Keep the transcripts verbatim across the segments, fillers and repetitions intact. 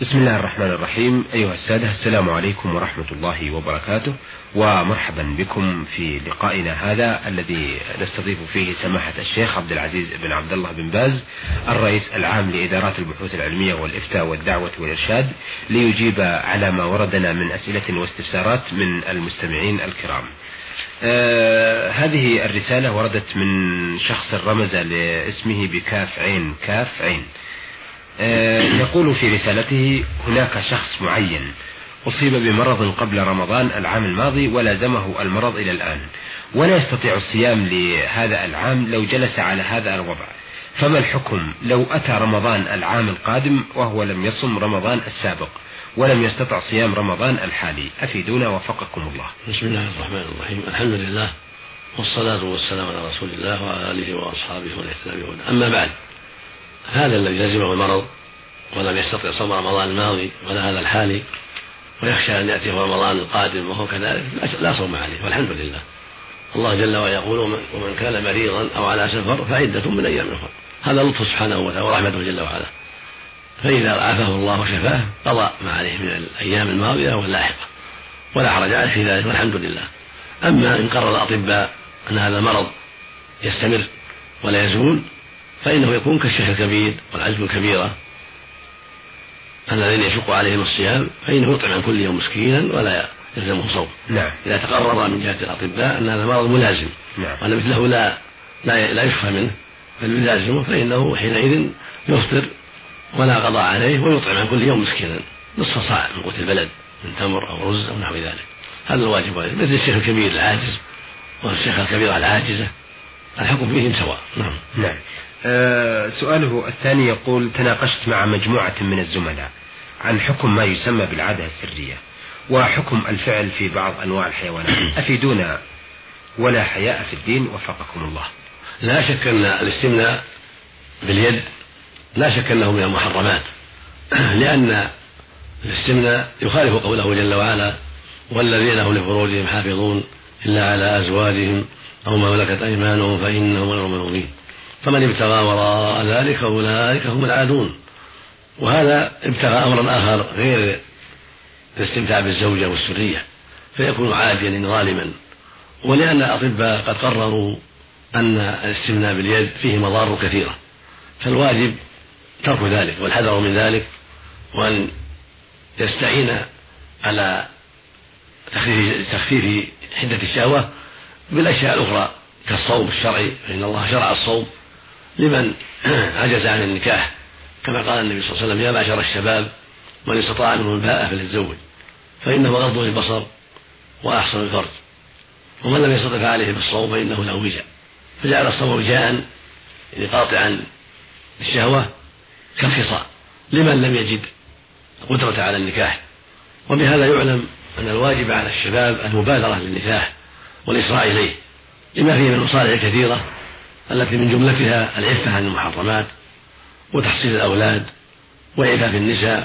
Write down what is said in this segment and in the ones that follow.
بسم الله الرحمن الرحيم. أيها السادة، السلام عليكم ورحمة الله وبركاته، ومرحبا بكم في لقائنا هذا الذي نستضيف فيه سماحة الشيخ عبد العزيز بن عبد الله بن باز، الرئيس العام لإدارات البحوث العلمية والإفتاء والدعوة والإرشاد، ليجيب على ما وردنا من أسئلة واستفسارات من المستمعين الكرام. آه هذه الرسالة وردت من شخص رمز لاسمه بكاف عين كاف عين. يقول في رسالته: هناك شخص معين أصيب بمرض قبل رمضان العام الماضي ولازمه المرض إلى الآن، ولا يستطيع الصيام لهذا العام لو جلس على هذا الوضع، فما الحكم لو أتى رمضان العام القادم وهو لم يصم رمضان السابق ولم يستطع صيام رمضان الحالي؟ أفيدونا وفقكم الله. بسم الله الرحمن الرحيم. الحمد لله والصلاة والسلام على رسول الله وعلى آله وأصحابه ومن اهتدى بهداه. أما بعد، هذا الذي لزمه المرض ولم يستطع صوم رمضان الماضي ولا هذا الحالي، ويخشى أن يأتيه رمضان القادم وهو كذلك، لا صوم عليه، والحمد لله. الله جل وعلا يقول: ومن كان مريضا أو على سفر فعدة من أيام أخرى. هذا لطف سبحانه وتعالى ورحمته جل وعلا، فإذا عافاه الله وشفاه قضى ما عليه من الأيام الماضية واللاحقة، ولا حرج عليه في ذلك، والحمد لله. أما إن قرر الأطباء أن هذا المرض يستمر ولا يزول، فإنه يكون كالشيخ الكبير والعجز الكبيرة الذين يشق عليهم الصيام، فإنه يطعم عن كل يوم مسكينا ولا يلزمه صوم. نعم. إذا تقرر من جهة الأطباء أن هذا المرض ملازم، نعم، وأن مثله لا لا لا يشفى منه بل يلازمه، فإنه حينئذ يفطر ولا قضاء عليه، ويطعم عن كل يوم مسكينا نصف صاع من قوت البلد من تمر أو رز أو نحو ذلك. هذا الواجب عليه، مثل الشيخ الكبير العاجز والشيخ الكبيرة العاجزة، الحكم فيهم سواء. نعم. نعم. أه سؤاله الثاني يقول: تناقشت مع مجموعة من الزملاء عن حكم ما يسمى بالعادة السرية وحكم الفعل في بعض أنواع الحيوانات، أفيدونا ولا حياء في الدين وفقكم الله. لا شك أن الاستمناء باليد لا شك أنه من المحرمات، لأن الاستمناء يخالف قوله جل وعلا: والذين هم لفروجهم حافظون إلا على أزواجهم أو ما ملكت أيمانهم فإنهم غير ملومين، فمن ابتغى وراء ذلك أولئك هم العادون. وهذا ابتغى أمرا آخر غير الاستمتاع بالزوجة والسرية، فيكون عاديا ظالما. ولأن الأطباء قد قرروا أن الاستمناء باليد فيه مضار كثيرة، فالواجب ترك ذلك والحذر من ذلك، وأن يستعين على تخفيف حدة الشهوة بالأشياء الأخرى كالصوم الشرعي، فإن الله شرع الصوم لمن عجز عن النكاح، كما قال النبي صلى الله عليه وسلم: يا معشر الشباب من استطاع منهم الباءة فليتزوج، فإنه غض البصر وأحصن الفرج، ومن لم يستطع عليه بالصوم فإنه له وجاء. فجعل الصوم وجاء قاطعا الشهوة كالخصاء لمن لم يجد قدرة على النكاح. وبهذا يعلم أن الواجب على الشباب المبادرة للنكاح والإسراع إليه، لما فيه من المصالح الكثيرة التي من جملتها العفة عن المحرمات وتحصيل الأولاد وإعفاف النساء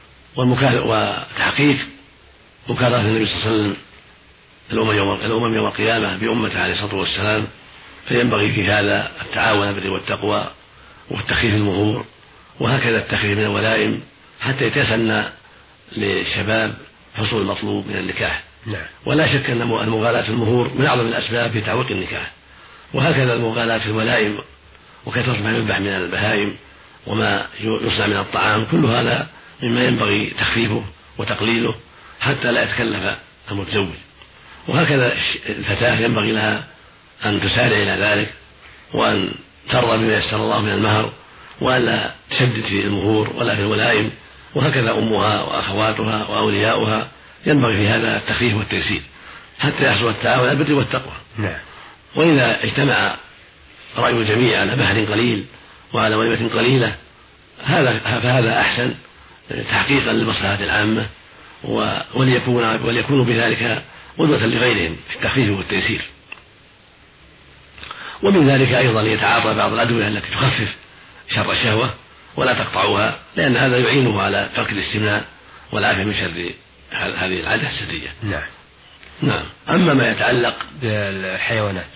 وتحقيق مكافأة النبي صلى الله عليه وسلم الأمم يوم القيامة بأمته عليه الصلاة والسلام. فينبغي في هذا التعاون على البر والتقوى والتخفيف المهور، وهكذا التخفيف من الولائم حتى يتسنى للشباب حصول المطلوب من النكاح. نعم. ولا شك أن المغالاة في المهور من أعظم الأسباب في تعويق النكاح، وهكذا المغالاة في الولائم وكثرة ما يذبح من البهائم وما يصنع من الطعام، كل هذا مما ينبغي تخفيفه وتقليله حتى لا يتكلف المتزوج. وهكذا الفتاة ينبغي لها أن تسارع إلى ذلك، وأن ترضى بما يسر الله من المهر، وأن لا تشدد في المهور ولا في الولائم. وهكذا أمها وأخواتها وأولياؤها ينبغي في هذا التخفيف والتيسير حتى يحصل التعاون على البر والتقوى. نعم. وإذا اجتمع رأي الجميع على مهر قليل وعلى وليمة قليلة هذا فهذا أحسن تحقيقا للمصلحة العامة، وليكون وليكونوا بذلك قدوة لغيرهم في التخفيف والتيسير. ومن ذلك أيضا يتعاطى بعض الأدوية التي تخفف شر الشهوة ولا تقطعها، لأن هذا يعينه على ترك الاستمناء والعافية من شر هذه العادة السرية. نعم. نعم. أما ما يتعلق بالحيوانات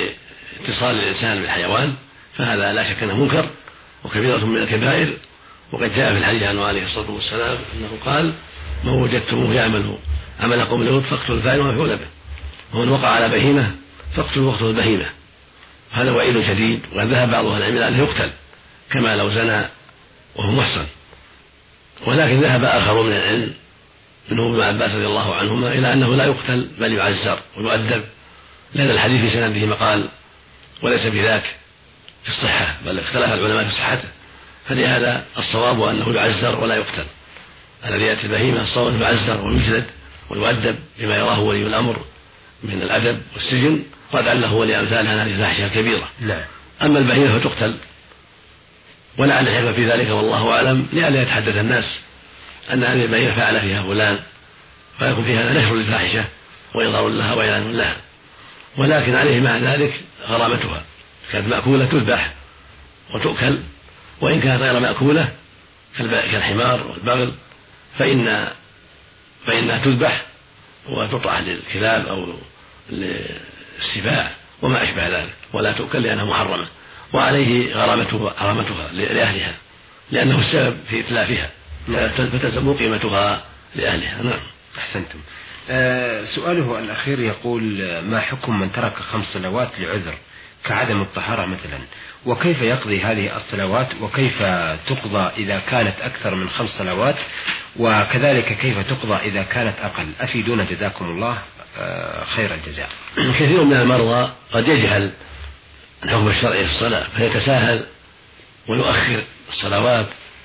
باتصال الإنسان بالحيوان فهذا لا شك أنه منكر وكبيرة من الكبائر، وقد جاء في الحديث عنه عليه الصلاة والسلام أنه قال: من وجدتموه يعمل عمل قوم لوط فاقتلوا الفاعل ومفعول به، ومن وقع على بهيمة فاقتلوا واقتلوا البهيمة. هذا وعيد شديد، وقد ذهب بعض أهل العلم إلى أنه يقتل كما لو زنى وهو محصن، ولكن ذهب آخر من العلم منه ابن عباس رضي الله عنهما إلى أنه لا يقتل بل يعزر ويؤدب، لأن الحديث في سنده مقال وليس بذاك في الصحة، بل اختلف العلماء في صحته، فلهذا الصواب أنه يعزر ولا يقتل. الذي يأتي البهيمة الصواب يعزر ويجلد ويؤدب بما يراه ولي الأمر من الأدب والسجن، قد عله ولأمثالها هذه الفاحشة الكبيرة. لا. أما البهيمة فتقتل، ولعل الحكمة في ذلك والله أعلم لئلا يتحدث الناس أن هذه البهيمة فعل فيها فلان، فيكون في هذا نشر للفاحشة وإظهار لها وإعلان لها، ولكن عليه مع ذلك غرامتها، كانت مأكولة تذبح وتؤكل، وإن كانت غير مأكولة كالحمار والبغل فإن فإنها تذبح وتطرح للكلاب أو للسباع وما أشبه ذلك، ولا تؤكل لأنها محرمة، وعليه غرامتها غرامتها لأهلها لأنه السبب في إتلافها، فتزم قيمتها لأهلها. نعم. أحسنتم. أه سؤاله الأخير يقول: ما حكم من ترك خمس صلوات لعذر كعدم الطهارة مثلا، وكيف يقضي هذه الصلوات، وكيف تقضى إذا كانت أكثر من خمس صلوات، وكذلك كيف تقضى إذا كانت أقل؟ أفيدونا جزاكم الله خير الجزاء. كثير من المرضى قد يجهل الحكم الشرعي في الصلاة فيتساهل ويؤخر الصلوات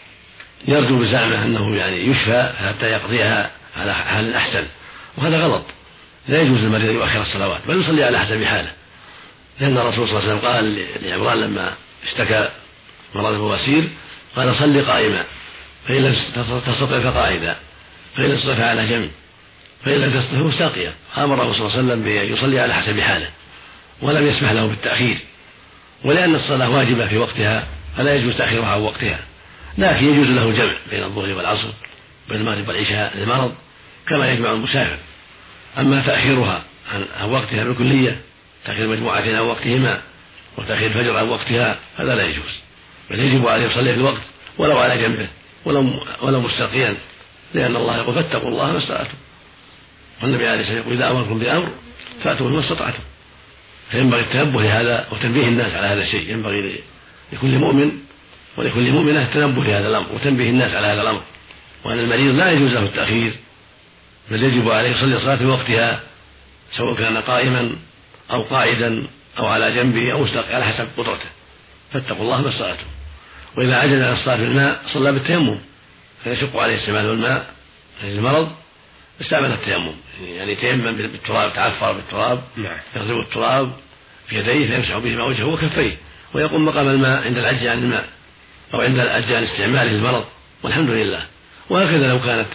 يرجو بزعمه أنه يعني يشفى حتى يقضيها على حال أحسن، وهذا غلط. لا يجوز للمريض يؤخر الصلوات بل يصلي على حسب حاله، لأن الرسول صلى الله عليه وسلم قال لعمران لما اشتكى مرض البواسير قال: صل قائما، فإن لم تستطع فقاعدا، فإن لم تستطع فعلى جنب، فإن لم تستطع فساقيا. أمره صلى الله عليه وسلم بأن يصلي على حسب حاله ولم يسمح له بالتأخير، ولأن الصلاة واجبة في وقتها فلا يجوز تأخيرها عن وقتها، لكن يجوز له الجمع بين الظهر والعصر بين المغرب والعشاء للمرض كما يجمع المسافر. أما تأخيرها عن وقتها بالكلية، تأخير مجموعتين عن وقتهما وتأخير الفجر عن وقتها، هذا لا يجوز، بل يجب عليه يصلي في الوقت ولو على جنبه ولو ولو مستلقيا، لأن الله يقول: فاتقوا الله ما استطعتم، والنبي عليه الصلاة والسلام يقول: إذا أمركم بأمر فأتوا ما استطعتم. فينبغي التنبه لهذا وتنبيه الناس على هذا الشيء، ينبغي لكل مؤمن ولكل مؤمنة التنبه لهذا الأمر وتنبيه الناس على هذا الأمر، وأن المريض لا يجوز له التأخير بل يجب عليه يصلي صلاة في وقتها سواء كان قائما أو قاعدا أو على جنبه أو مستلقي على حسب قدرته. فاتقوا الله ما استطعتم. وإذا عجز عن الصلاة بالماء صلى بالتيمم، فيشق عليه استعمال الماء للمرض استعمل التيمم، يعني يتيمم بالتراب، تعفر بالتراب، يغسل التراب في يديه فيمسح بهما وجهه وكفيه، ويقوم مقام الماء عند العجز عن الماء أو عند العجز عن استعماله للمرض، والحمد لله. وهكذا لو كانت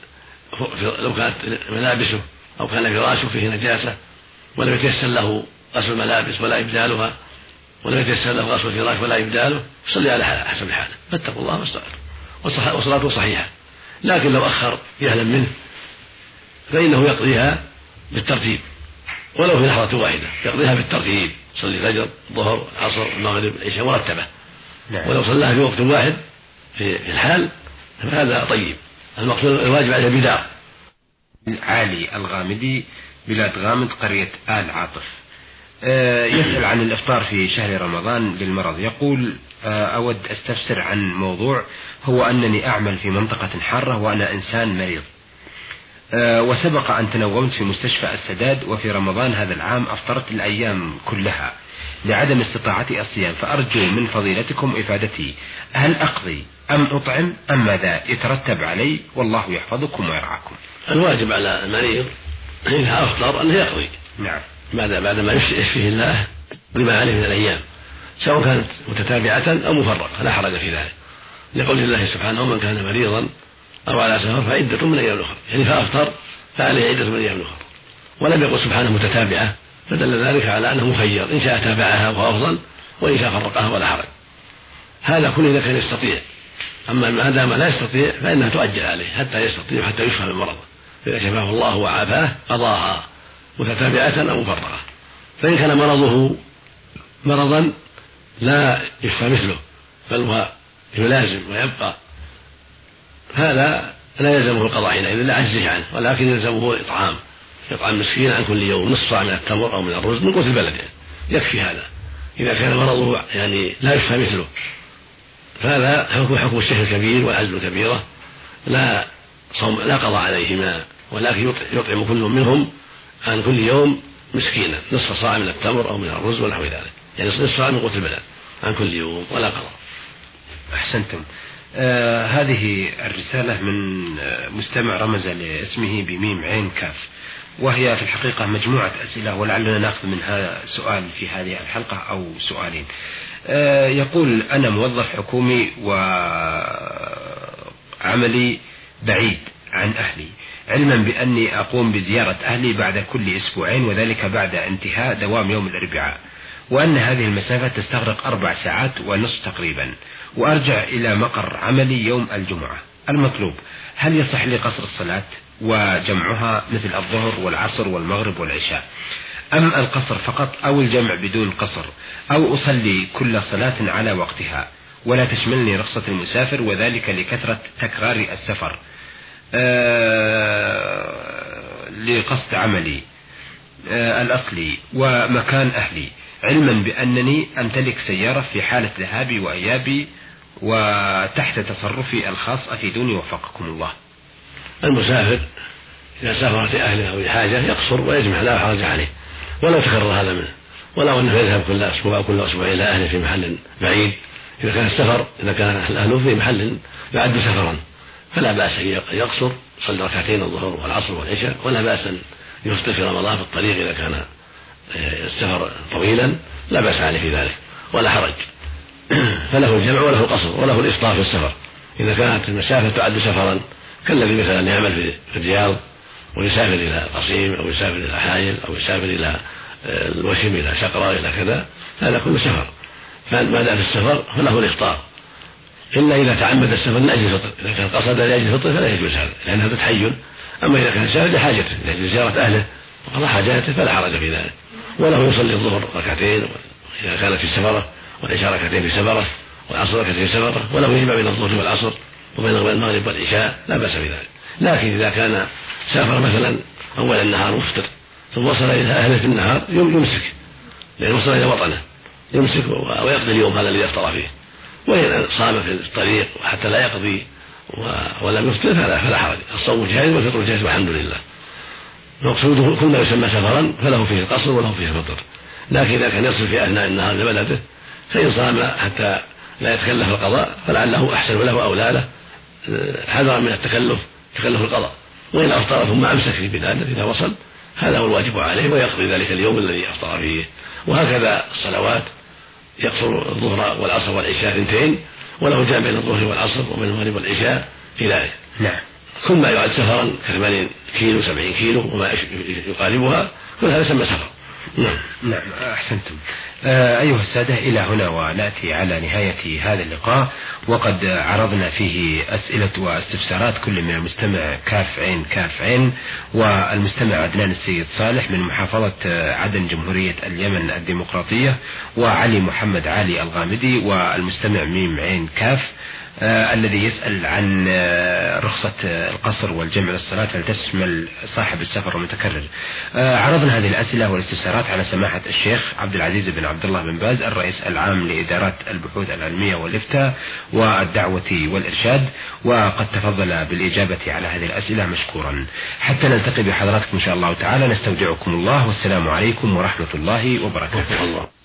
لو كانت ملابسه أو كان فراشه فيه نجاسة ولم يتيسر له غسل الملابس ولا إبدالها، ولم يتيسر له غسل الفراش ولا إبداله، يصلي على حسب حاله. فاتقوا الله ما استطعتم، وصلاته صحيحة. لكن لو أخر جهلا منه فإنه يقضيها بالترتيب ولو في لحظة واحدة، يقضيها بالترتيب، يصلي الفجر الظهر العصر المغرب العشاء مرتبة. نعم. ولو صلاها في وقت واحد في الحال فهذا طيب. المقصود الواجب عليه البدار. علي الغامدي، بلاد غامد، قرية آل عاطف، أه يسأل عن الإفطار في شهر رمضان للمرض. يقول: أه أود أستفسر عن موضوع، هو أنني أعمل في منطقة حارة وأنا إنسان مريض، أه وسبق أن تنومت في مستشفى السداد، وفي رمضان هذا العام أفطرت الأيام كلها لعدم استطاعتي الصيام، فأرجو من فضيلتكم إفادتي، هل أقضي أم أطعم أم ماذا يترتب علي؟ والله يحفظكم ويرعاكم. الواجب على المريض إذا أفطر أنه يقضي. نعم. ماذا بعد ما يشفيه الله بما عليه من الأيام، سواء كانت متتابعة أو مفرقة، لا حرج في ذلك، لقول الله سبحانه: من كان مريضا أو على سفر فعدة من أيام أخرى، يعني فأفطر فعليه عدة من أيام أخرى، ولم يقل سبحانه متتابعة، فدل ذلك على أنه مخير، إن شاء تابعها فهو أفضل وإن شاء فرقها ولا حرج. هذا كله إذا كان يستطيع، أما ما دام لا يستطيع فإنها تؤجل عليه حتى يستطيع حتى يشفى من مرضه، فإذا شفاه الله وعافاه قضاها متتابعة أو مفرقة. فإن كان مرضه مرضا لا يشفى مثله بل هو يلازم ويبقى هذا لا يلزمه القضاء حينئذ إلا عجزه عنه، ولكن يلزمه إطعام يطعم مسكين عن كل يوم نصف صاع من التمر أو من الرز من قوت البلد، يكفي هذا إذا كان مرضه يعني لا يشفى مثله. فهذا حكم حكم الشيخ الكبير والعجز الكبيرة، لا صوم لا قضاء عليهما، ولكن يطعم كل منهم عن كل يوم مسكينا نصف صاع من التمر أو من الرز ونحو ذلك، يعني نصف صاع من قوت البلد عن كل يوم ولا قضاء. أحسنتم. آه هذه الرسالة من مستمع رمز لاسمه بميم عين كاف، وهي في الحقيقة مجموعة أسئلة ولعلنا نأخذ منها سؤال في هذه الحلقة أو سؤالين. آه يقول: أنا موظف حكومي وعملي بعيد عن أهلي، علما بأني أقوم بزيارة أهلي بعد كل أسبوعين، وذلك بعد انتهاء دوام يوم الأربعاء، وأن هذه المسافة تستغرق أربع ساعات ونصف تقريبا، وأرجع إلى مقر عملي يوم الجمعة. المطلوب: هل يصح لي قصر الصلاة وجمعها مثل الظهر والعصر والمغرب والعشاء، أم القصر فقط، أو الجمع بدون قصر، أو أصلي كل صلاة على وقتها ولا تشملني رخصة المسافر، وذلك لكثرة تكرار السفر آه لقصد عملي آه الأصلي ومكان أهلي، علما بأنني أمتلك سيارة في حالة ذهابي وإيابي وتحت تصرفي الخاص، أفيدوني وفقكم الله. المسافر إذا سافر لأهله أو لحاجة يقصر ويجمع لا حرج عليه، ولا تكرر هذا منه، ولا أنه يذهب كل أسبوع أو كل أسبوع إلى أهله في محل بعيد. إذا كان السفر إذا كان أهله في محل يعد سفرا فلا بأس أن يقصر، يصلي ركعتين الظهر والعصر والعشاء، ولا بأس أن يفطر في رمضان في الطريق إذا كان السفر طويلا، لا بأس عليه في ذلك ولا حرج. فله الجمع وله القصر وله الإفطار في السفر إذا كانت المسافة تعد سفرا، كالذي مثلا يعمل في الرياض ويسافر إلى قصيم أو يسافر إلى حائل أو يسافر إلى الوشم إلى شقرة إلى كذا، هذا كله سفر، فما دام في السفر فله الإفطار، إلا إذا تعمد السفر لأجل الفطر. إذا كان قصد لأجل الفطر فلا يجوز هذا، لأن هذا تحيل. أما إذا كان سافر لحاجته لأجل زيارة أهله وقضاء حاجاته فلا حرج في ذلك، وله يصلي الظهر ركعتين إذا كانت في السفرة، والعشاء ركعتين في السفرة، والعصر ركعتين في السفرة، وله يجمع بين الظهر والعصر وبين المغرب والعشاء، لا بأس بذلك. لكن إذا كان سافر مثلا أول النهار مفطر ثم وصل إلى أهله في النهار يمسك، لأنه وصل إلى وطنه يمسك ويقضي اليوم هذا الذي أفطر فيه، وإن صام في الطريق وحتى لا يقضي ولم يفطر فلا حرج، الصوم جائز والفطر جائز والحمد لله. مقصوده كل ما يسمى سفرا فله فيه القصر وله فيه الفطر. لكن إذا كان يصل في أثناء النهار لبلده فإن صام حتى لا يتكلف القضاء فلعله أحسن له وأولى له، حذرا من التكلف تكلف القضاء. وإن أفطر ثم أمسك في بلاده إذا وصل هذا هو الواجب عليه، ويقضي ذلك اليوم الذي أفطر فيه. وهكذا الصلوات يقصر الظهر والعصر والعشاء اثنتين، وله جمع بين الظهر والعصر وبين المغرب والعشاء في ذلك. نعم. كل ما يعد سفرا كثمانين كيلو سبعين كيلو وما يقاربها كل هذا يسمى سفر. نعم. نعم أحسنتم. آه أيها السادة، إلى هنا ونأتي على نهاية هذا اللقاء، وقد عرضنا فيه أسئلة واستفسارات كل من المستمع كاف عين كاف عين والمستمع عدنان السيد صالح من محافظة عدن جمهورية اليمن الديمقراطية، وعلي محمد علي الغامدي والمستمع ميم عين كاف آه الذي يسأل عن آه رخصة آه القصر والجمع للصلاة هل تشمل صاحب السفر المتكرر. آه عرضنا هذه الأسئلة والاستفسارات على سماحة الشيخ عبد العزيز بن عبد الله بن باز الرئيس العام لإدارات البحوث العلمية والإفتاء والدعوة والإرشاد، وقد تفضل بالإجابة على هذه الأسئلة مشكورا. حتى نلتقي بحضراتكم إن شاء الله تعالى، نستودعكم الله والسلام عليكم ورحمة الله وبركاته.